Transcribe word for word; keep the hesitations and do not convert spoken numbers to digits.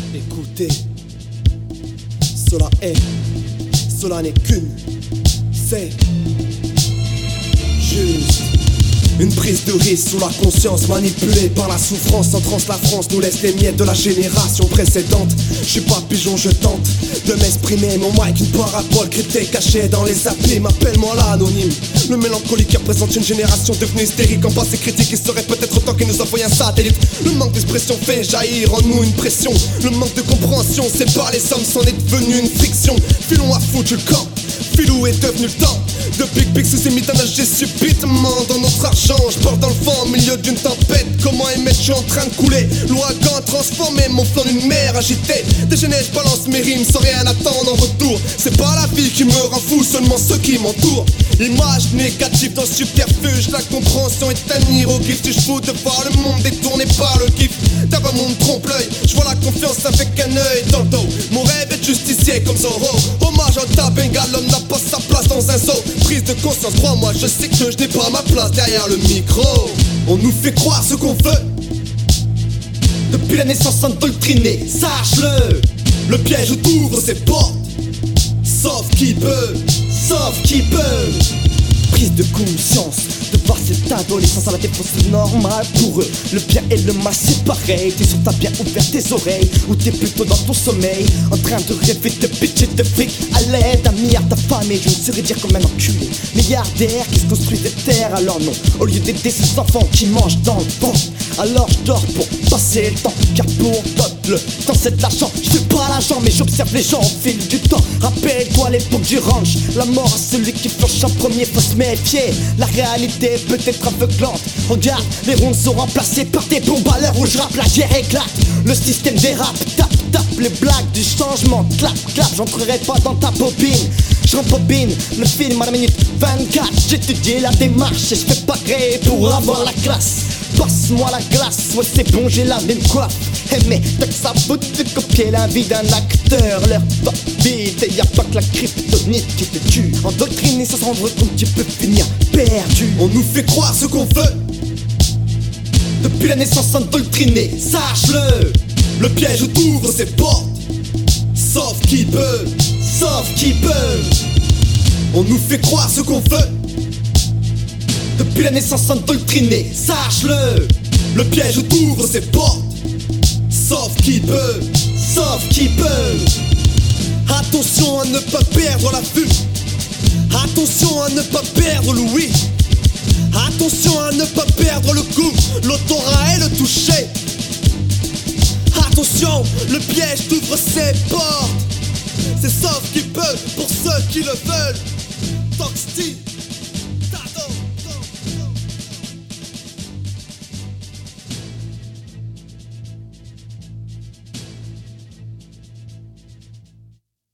Écoutez, cela est, cela n'est qu'une, c'est juste une prise de risque sous la conscience, manipulée par la souffrance. En transe, la France nous laisse les miettes de la génération précédente. Je suis pas pigeon, je tente de m'exprimer. Mon mic, une parabole cryptée cachée dans les applis. M'appelle-moi l'anonyme, le mélancolique qui représente une génération devenue hystérique. En passé critique, il serait peut-être temps qu'il nous envoie un satellite. Le manque d'expression fait jaillir en nous une pression. Le manque de compréhension sépare les hommes, c'en est devenu une fiction. Filon a foutu le camp, Filou est devenu le temps. De Big Big sous ses nager subitement dans notre argent. Je porte dans le vent au milieu d'une tempête. Comment émettre, je suis en train de couler. L'ouragan transformé, mon flanc d'une mer agitée. Déchaîné, je balance mes rimes sans rien attendre en retour. C'est pas la vie qui me rend fou, seulement ceux qui m'entourent. Image négative dans le subterfuge. La compréhension est un hiéroglyphe. Tu fous de voir le monde détourné par le kiff. T'as pas mon trompe-l'œil, je vois la confiance avec un œil dans le dos. Mon rêve est justicier comme Zorro. Hommage à ta bengale, l'homme n'a pas sa place dans un zoo. Prise de conscience, crois-moi, je sais que je n'ai pas ma place derrière le micro. On nous fait croire ce qu'on veut. Depuis la naissance endoctrinée, sache-le. Le piège où t'ouvres ses portes. Sauf qui peut, sauf qui peut. Prise de conscience, de voir cette adolescence à la défense, c'est normal pour eux. Le bien et le mal c'est pareil. T'es sûr t'as bien ouvert tes oreilles, ou t'es plutôt dans ton sommeil, en train de rêver de bitch et de fric. À l'aide d'un milliard de familles, je ne saurais dire comme un enculé milliardaire qui se construit des terres. Alors non, au lieu d'aider ces enfants qui mangent dans le vent, alors je dors pour passer le temps. Car pour d'autres le temps c'est de l'argent. Je fais pas l'argent mais j'observe les gens au fil du temps. Rappelle-toi l'époque du ranch, la mort à celui qui flanche en premier, faut se méfier. La réalité est peut-être aveuglante. Regarde, les rondes sont remplacées par des bombes à l'heure où je rappe, la guerre éclate. Le système dérape, tape, tape, les blagues du changement. Clap, clap, j'entrerai pas dans ta bobine. Je rembobine le film à la minute vingt-quatre. J'étudie la démarche et je fais pas créer pour avoir la classe. Passe-moi la glace, ouais c'est bon j'ai la même coiffe. Hey, mais t'as que ça bout de copier la vie d'un acteur. L'air pas vide et y'a pas que la kryptonite qui te tue. Endoctriné sans se rendre compte tu peux finir perdu. On nous fait croire ce qu'on veut. Depuis la naissance endoctriné, sache-le. Le piège où t'ouvres ses portes. Sauf qui peut, sauf qui peut. On nous fait croire ce qu'on veut. Depuis la naissance endoctrinée, sache-le. Le piège où t'ouvres ses portes. Sauf qui peut, sauf qui peut. Attention à ne pas perdre la vue. Attention à ne pas perdre l'ouïe. Attention à ne pas perdre le goût, l'odorat et le toucher. Attention, le piège t'ouvre ses portes.